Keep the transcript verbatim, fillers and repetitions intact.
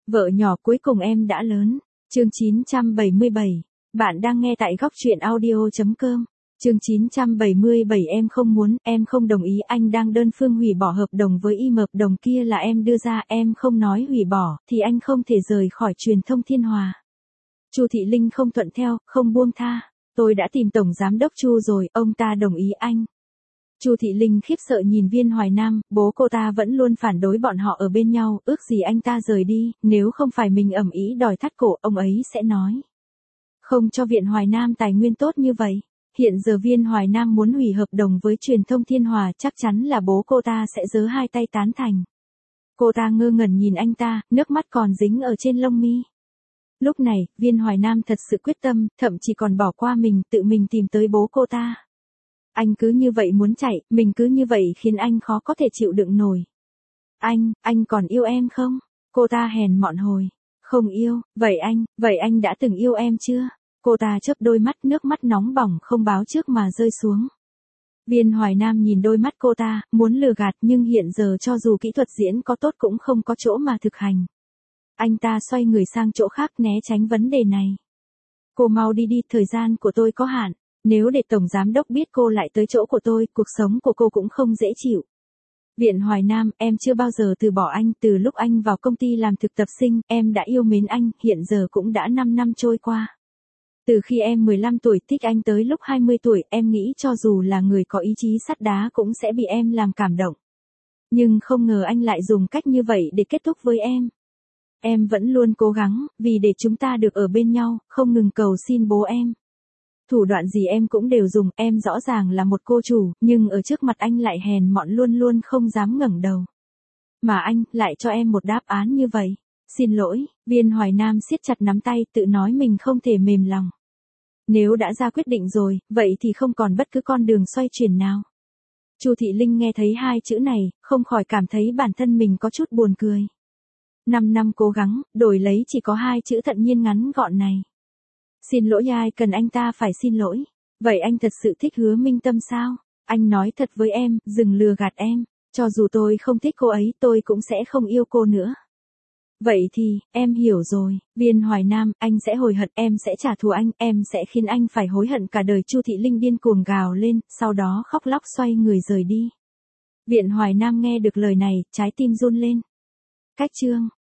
Vợ nhỏ cuối cùng em đã lớn. Chương chín trăm bảy mươi bảy. Bạn đang nghe tại góc truyện audio.com. Chương chín trăm bảy mươi bảy em không muốn, em không đồng ý, anh đang đơn phương hủy bỏ hợp đồng với y, hợp đồng kia là em đưa ra, em không nói hủy bỏ, thì anh không thể rời khỏi truyền thông Thiên Hòa. Chu Thị Linh không thuận theo, không buông tha. Tôi đã tìm Tổng Giám đốc Chu rồi, ông ta đồng ý anh. Chu Thị Linh khiếp sợ nhìn Viên Hoài Nam, bố cô ta vẫn luôn phản đối bọn họ ở bên nhau, ước gì anh ta rời đi, nếu không phải mình ầm ĩ đòi thắt cổ, ông ấy sẽ nói. Không cho Viện Hoài Nam tài nguyên tốt như vậy. Hiện giờ Viên Hoài Nam muốn hủy hợp đồng với truyền thông Thiên Hòa, chắc chắn là bố cô ta sẽ giơ hai tay tán thành. Cô ta ngơ ngẩn nhìn anh ta, nước mắt còn dính ở trên lông mi. Lúc này, Viên Hoài Nam thật sự quyết tâm, thậm chí còn bỏ qua mình, tự mình tìm tới bố cô ta. Anh cứ như vậy muốn chạy, mình cứ như vậy khiến anh khó có thể chịu đựng nổi. Anh, anh còn yêu em không? Cô ta hèn mọn hồi. Không yêu, vậy anh, vậy anh đã từng yêu em chưa? Cô ta chớp đôi mắt, nước mắt nóng bỏng không báo trước mà rơi xuống. Viên Hoài Nam nhìn đôi mắt cô ta, muốn lừa gạt nhưng hiện giờ cho dù kỹ thuật diễn có tốt cũng không có chỗ mà thực hành. Anh ta xoay người sang chỗ khác né tránh vấn đề này. Cô mau đi đi, thời gian của tôi có hạn. Nếu để Tổng Giám đốc biết cô lại tới chỗ của tôi, cuộc sống của cô cũng không dễ chịu. Viện Hoài Nam, em chưa bao giờ từ bỏ anh, từ lúc anh vào công ty làm thực tập sinh, em đã yêu mến anh, hiện giờ cũng đã năm năm trôi qua. Từ khi em mười lăm tuổi thích anh tới lúc hai mươi tuổi, em nghĩ cho dù là người có ý chí sắt đá cũng sẽ bị em làm cảm động. Nhưng không ngờ anh lại dùng cách như vậy để kết thúc với em. Em vẫn luôn cố gắng, vì để chúng ta được ở bên nhau, không ngừng cầu xin bố em. Thủ đoạn gì em cũng đều dùng, em rõ ràng là một cô chủ, nhưng ở trước mặt anh lại hèn mọn luôn luôn không dám ngẩng đầu. Mà anh, lại cho em một đáp án như vậy. Xin lỗi, Viên Hoài Nam siết chặt nắm tay, tự nói mình không thể mềm lòng. Nếu đã ra quyết định rồi, vậy thì không còn bất cứ con đường xoay chuyển nào. Chu Thị Linh nghe thấy hai chữ này, không khỏi cảm thấy bản thân mình có chút buồn cười. Năm năm cố gắng, đổi lấy chỉ có hai chữ thận nhiên ngắn gọn này. Xin lỗi, ai cần anh ta phải xin lỗi. Vậy anh thật sự thích Hứa Minh Tâm sao? Anh nói thật với em, đừng lừa gạt em. Cho dù tôi không thích cô ấy, tôi cũng sẽ không yêu cô nữa. Vậy thì, em hiểu rồi, Viên Hoài Nam, anh sẽ hối hận, em sẽ trả thù anh, em sẽ khiến anh phải hối hận cả đời. Chu Thị Linh điên cuồng gào lên, sau đó khóc lóc xoay người rời đi. Viện Hoài Nam nghe được lời này, trái tim run lên. Cách chương